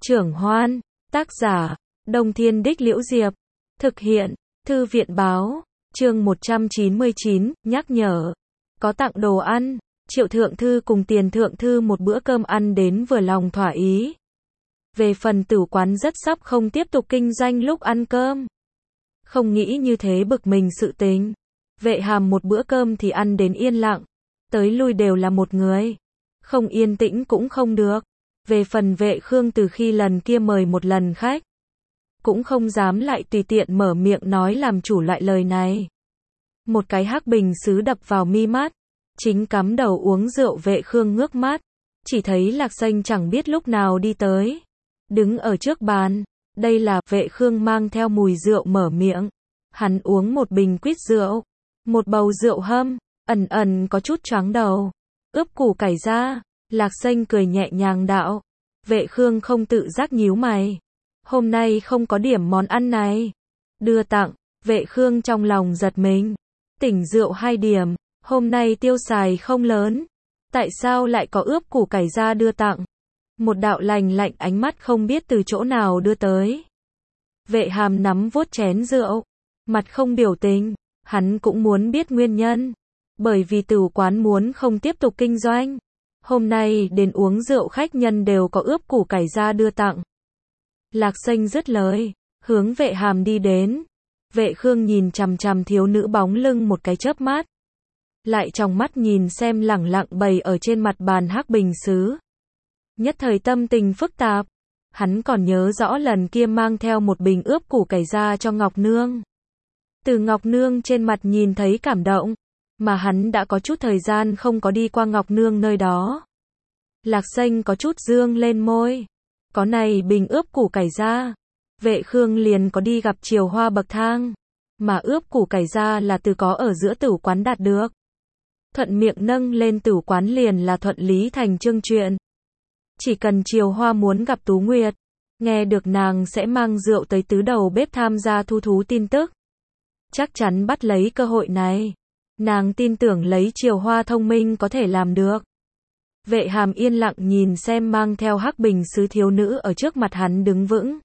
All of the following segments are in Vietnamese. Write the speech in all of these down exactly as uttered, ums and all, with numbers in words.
Trưởng Hoan, tác giả, Đông Thiên Đích Liễu Diệp, thực hiện, Thư viện Báo, chương một trăm chín mươi chín, nhắc nhở, có tặng đồ ăn, Triệu Thượng Thư cùng Tiền Thượng Thư một bữa cơm ăn đến vừa lòng thỏa ý. Về phần tử quán rất sắp không tiếp tục kinh doanh lúc ăn cơm. Không nghĩ như thế bực mình sự tình. Vệ Hàm một bữa cơm thì ăn đến yên lặng, tới lui đều là một người. Không yên tĩnh cũng không được. Về phần Vệ Khương từ khi lần kia mời một lần khách, cũng không dám lại tùy tiện mở miệng nói làm chủ loại lời này. Một cái hắc bình sứ đập vào mi mắt, chính cắm đầu uống rượu Vệ Khương ngước mắt, chỉ thấy Lạc Xanh chẳng biết lúc nào đi tới, đứng ở trước bàn. Đây là, Vệ Khương mang theo mùi rượu mở miệng. Hắn uống một bình quýt rượu, một bầu rượu hâm, ẩn ẩn có chút choáng đầu. Ướp củ cải ra, Lạc Xanh cười nhẹ nhàng đạo. Vệ Khương không tự giác nhíu mày. Hôm nay không có điểm món ăn này. Đưa tặng, Vệ Khương trong lòng giật mình. Tỉnh rượu hai điểm, hôm nay tiêu xài không lớn. Tại sao lại có ướp củ cải ra đưa tặng? Một đạo lành lạnh ánh mắt không biết từ chỗ nào đưa tới. Vệ Hàm nắm vuốt chén rượu, mặt không biểu tình, hắn cũng muốn biết nguyên nhân. Bởi vì tử quán muốn không tiếp tục kinh doanh. Hôm nay đến uống rượu khách nhân đều có ướp củ cải ra đưa tặng. Lạc Xanh dứt lời, hướng Vệ Hàm đi đến. Vệ Khương nhìn chằm chằm thiếu nữ bóng lưng một cái chớp mắt. Lại trong mắt nhìn xem lẳng lặng bày ở trên mặt bàn hắc bình sứ. Nhất thời tâm tình phức tạp. Hắn còn nhớ rõ lần kia mang theo một bình ướp củ cải ra cho Ngọc Nương. Từ Ngọc Nương trên mặt nhìn thấy cảm động, mà hắn đã có chút thời gian không có đi qua Ngọc Nương nơi đó. Lạc Xanh có chút dương lên môi. Có này bình ướp củ cải ra, Vệ Khương liền có đi gặp Triều Hoa bậc thang. Mà ướp củ cải ra là từ có ở giữa tử quán đạt được. Thuận miệng nâng lên tử quán liền là thuận lý thành chương chuyện. Chỉ cần Triều Hoa muốn gặp Tú Nguyệt, nghe được nàng sẽ mang rượu tới tứ đầu bếp tham gia thu thú tin tức. Chắc chắn bắt lấy cơ hội này. Nàng tin tưởng lấy Triều Hoa thông minh có thể làm được. Vệ Hàm yên lặng nhìn xem mang theo hắc bình sứ thiếu nữ ở trước mặt hắn đứng vững.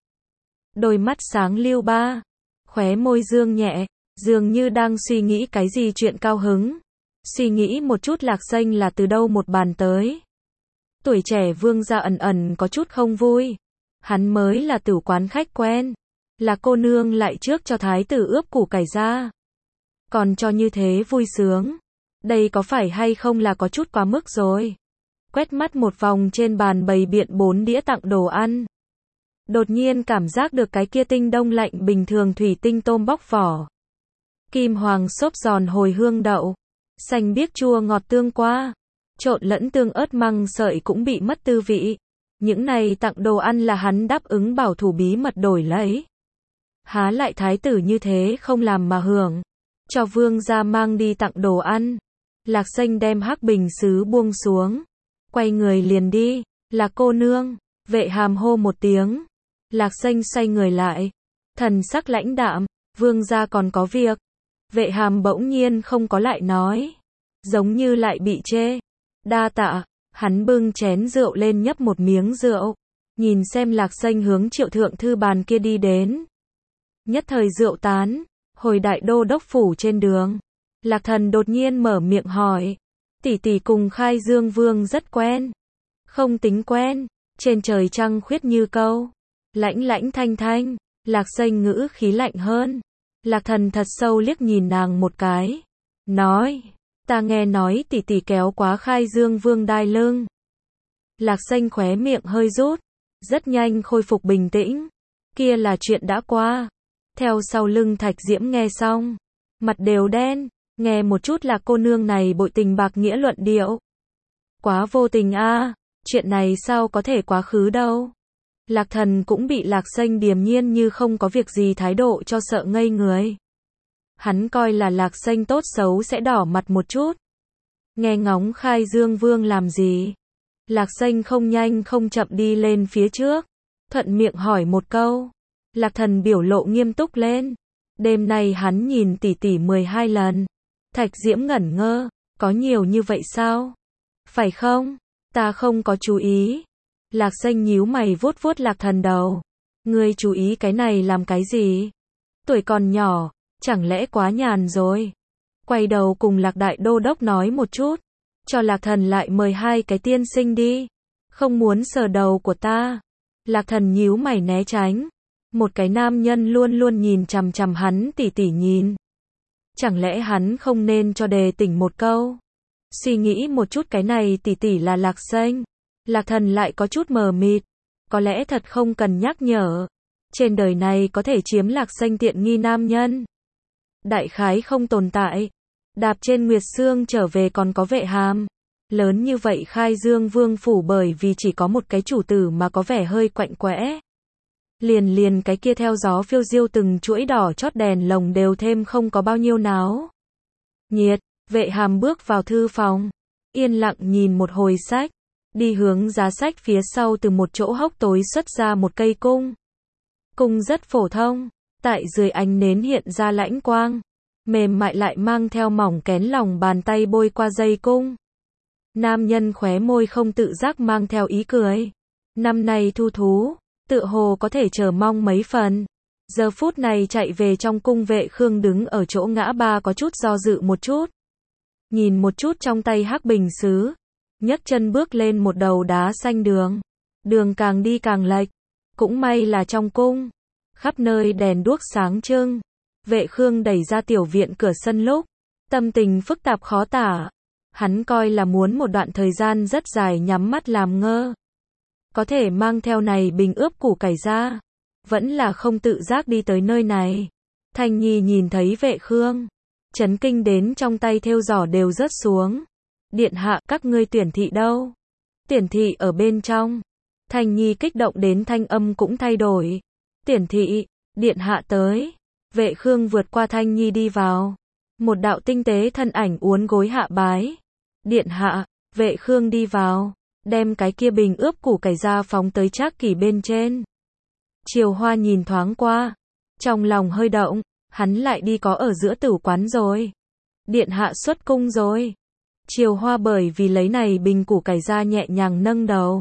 Đôi mắt sáng lưu ba, khóe môi dương nhẹ, dường như đang suy nghĩ cái gì chuyện cao hứng. Suy nghĩ một chút Lạc Xanh là từ đâu một bàn tới. Tuổi trẻ vương gia ẩn ẩn có chút không vui. Hắn mới là tử quán khách quen. Là cô nương lại trước cho thái tử ướp củ cải ra. Còn cho như thế vui sướng. Đây có phải hay không là có chút quá mức rồi. Quét mắt một vòng trên bàn bày biện bốn đĩa tặng đồ ăn. Đột nhiên cảm giác được cái kia tinh đông lạnh bình thường thủy tinh tôm bóc vỏ. Kim hoàng xốp giòn hồi hương đậu. Xanh biếc chua ngọt tương qua. Trộn lẫn tương ớt măng sợi cũng bị mất tư vị. Những này tặng đồ ăn là hắn đáp ứng bảo thủ bí mật đổi lấy. Há lại thái tử như thế không làm mà hưởng. Cho vương gia mang đi tặng đồ ăn. Lạc Xanh đem hắc bình sứ buông xuống. Quay người liền đi. Là cô nương. Vệ Hàm hô một tiếng. Lạc Xanh xoay người lại. Thần sắc lãnh đạm. Vương gia còn có việc. Vệ Hàm bỗng nhiên không có lại nói. Giống như lại bị chê. Đa tạ. Hắn bưng chén rượu lên nhấp một miếng rượu. Nhìn xem Lạc Xanh hướng Triệu Thượng Thư bàn kia đi đến. Nhất thời rượu tán. Hồi đại đô đốc phủ trên đường. Lạc Thần đột nhiên mở miệng hỏi. Tỷ tỷ cùng Khai Dương Vương rất quen. Không tính quen. Trên trời trăng khuyết như câu. Lãnh lãnh thanh thanh. Lạc Xanh ngữ khí lạnh hơn. Lạc Thần thật sâu liếc nhìn nàng một cái. Nói. Ta nghe nói tỷ tỷ kéo quá Khai Dương Vương đai lưng. Lạc Xanh khóe miệng hơi rút. Rất nhanh khôi phục bình tĩnh. Kia là chuyện đã qua. Theo sau lưng Thạch Diễm nghe xong. Mặt đều đen. Nghe một chút là cô nương này bội tình bạc nghĩa luận điệu. Quá vô tình a à. Chuyện này sao có thể quá khứ đâu. Lạc Thần cũng bị Lạc Xanh điềm nhiên như không có việc gì thái độ cho sợ ngây người. Hắn coi là Lạc Xanh tốt xấu sẽ đỏ mặt một chút. Nghe ngóng Khai Dương Vương làm gì. Lạc Xanh không nhanh không chậm đi lên phía trước. Thuận miệng hỏi một câu. Lạc Thần biểu lộ nghiêm túc lên. Đêm nay hắn nhìn tỷ tỷ mười hai lần. Thạch Diễm ngẩn ngơ. Có nhiều như vậy sao? Phải không? Ta không có chú ý. Lạc Xanh nhíu mày vuốt vuốt Lạc Thần đầu. Ngươi chú ý cái này làm cái gì? Tuổi còn nhỏ, chẳng lẽ quá nhàn rồi? Quay đầu cùng Lạc Đại Đô Đốc nói một chút. Cho Lạc Thần lại mời hai cái tiên sinh đi. Không muốn sờ đầu của ta. Lạc Thần nhíu mày né tránh. Một cái nam nhân luôn luôn nhìn chằm chằm hắn tỉ tỉ nhìn. Chẳng lẽ hắn không nên cho đề tỉnh một câu? Suy nghĩ một chút cái này tỉ tỉ là Lạc Xanh. Lạc Thần lại có chút mờ mịt. Có lẽ thật không cần nhắc nhở. Trên đời này có thể chiếm Lạc Xanh tiện nghi nam nhân. Đại khái không tồn tại. Đạp trên Nguyệt Sương trở về còn có Vệ Hàm. Lớn như vậy Khai Dương Vương phủ bởi vì chỉ có một cái chủ tử mà có vẻ hơi quạnh quẽ. Liền liền cái kia theo gió phiêu diêu từng chuỗi đỏ chót đèn lồng đều thêm không có bao nhiêu náo nhiệt. Vệ Hàm bước vào thư phòng, yên lặng nhìn một hồi sách, đi hướng giá sách phía sau từ một chỗ hốc tối xuất ra một cây cung. Cung rất phổ thông, tại dưới ánh nến hiện ra lãnh quang, mềm mại lại mang theo mỏng kén lòng bàn tay bôi qua dây cung. Nam nhân khóe môi không tự giác mang theo ý cười. Năm nay thu thú, tựa hồ có thể chờ mong mấy phần. Giờ phút này chạy về trong cung Vệ Khương đứng ở chỗ ngã ba có chút do dự một chút. Nhìn một chút trong tay hắc bình sứ, nhấc chân bước lên một đầu đá xanh đường. Đường càng đi càng lệch, cũng may là trong cung, khắp nơi đèn đuốc sáng trưng. Vệ Khương đẩy ra tiểu viện cửa sân lúc, tâm tình phức tạp khó tả. Hắn coi là muốn một đoạn thời gian rất dài nhắm mắt làm ngơ. Có thể mang theo này bình ướp củ cải ra, vẫn là không tự giác đi tới nơi này. Thanh Nhi nhìn thấy Vệ Khương, chấn kinh đến trong tay thêu giỏ đều rớt xuống. Điện hạ, các ngươi tuyển thị đâu? Tuyển thị ở bên trong. Thanh Nhi kích động đến thanh âm cũng thay đổi. Tuyển thị, điện hạ tới. Vệ Khương vượt qua Thanh Nhi đi vào. Một đạo tinh tế thân ảnh uốn gối hạ bái. Điện hạ, Vệ Khương đi vào, đem cái kia bình ướp củ cải ra phóng tới Trác Kỷ bên trên. Triều Hoa nhìn thoáng qua, trong lòng hơi động, hắn lại đi có ở giữa tử quán rồi. Điện hạ xuất cung rồi. Triều Hoa bởi vì lấy này bình củ cải ra nhẹ nhàng nâng đầu.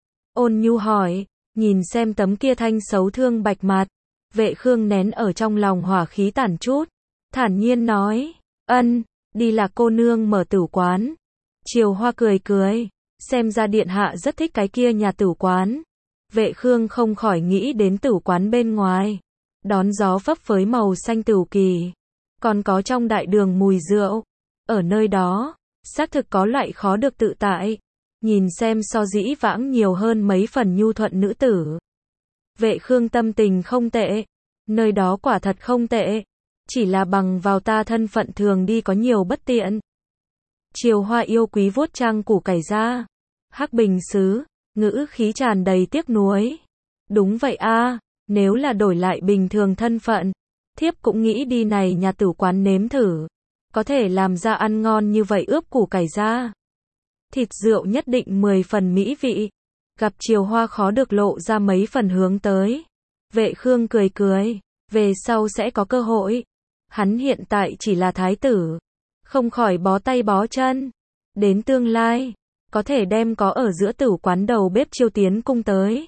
Ôn nhu hỏi, nhìn xem tấm kia thanh xấu thương bạch mặt. Vệ Khương nén ở trong lòng hỏa khí tản chút, thản nhiên nói, ân, đi là cô nương mở tử quán. Triều Hoa cười cười, xem ra điện hạ rất thích cái kia nhà tử quán. Vệ Khương không khỏi nghĩ đến tử quán bên ngoài, đón gió phấp phới màu xanh tửu kỳ, còn có trong đại đường mùi rượu. Ở nơi đó, xác thực có loại khó được tự tại, nhìn xem so dĩ vãng nhiều hơn mấy phần nhu thuận nữ tử. Vệ Khương tâm tình không tệ, nơi đó quả thật không tệ, chỉ là bằng vào ta thân phận thường đi có nhiều bất tiện. Triều Hoa yêu quý vuốt trang củ cải ra, hắc bình sứ, ngữ khí tràn đầy tiếc nuối. Đúng vậy a, nếu là đổi lại bình thường thân phận, thiếp cũng nghĩ đi này nhà tử quán nếm thử, có thể làm ra ăn ngon như vậy ướp củ cải ra. Thịt rượu nhất định mười phần mỹ vị. Gặp Triều Hoa khó được lộ ra mấy phần hướng tới. Vệ Khương cười cười, về sau sẽ có cơ hội. Hắn hiện tại chỉ là thái tử, không khỏi bó tay bó chân. Đến tương lai, có thể đem có ở giữa tử quán đầu bếp chiêu tiến cung tới.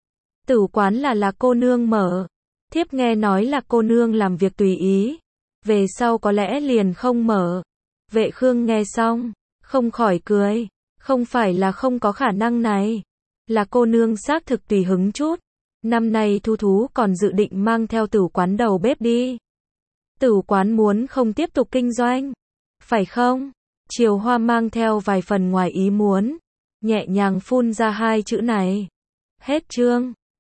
Tử quán là là cô nương mở, thiếp nghe nói là cô nương làm việc tùy ý, về sau có lẽ liền không mở. Vệ Khương nghe xong, không khỏi cười, không phải là không có khả năng này, là cô nương xác thực tùy hứng chút. Năm nay thu thú còn dự định mang theo tử quán đầu bếp đi. Tử quán muốn không tiếp tục kinh doanh, phải không? Triều Hoa mang theo vài phần ngoài ý muốn, nhẹ nhàng phun ra hai chữ này. Hết chương.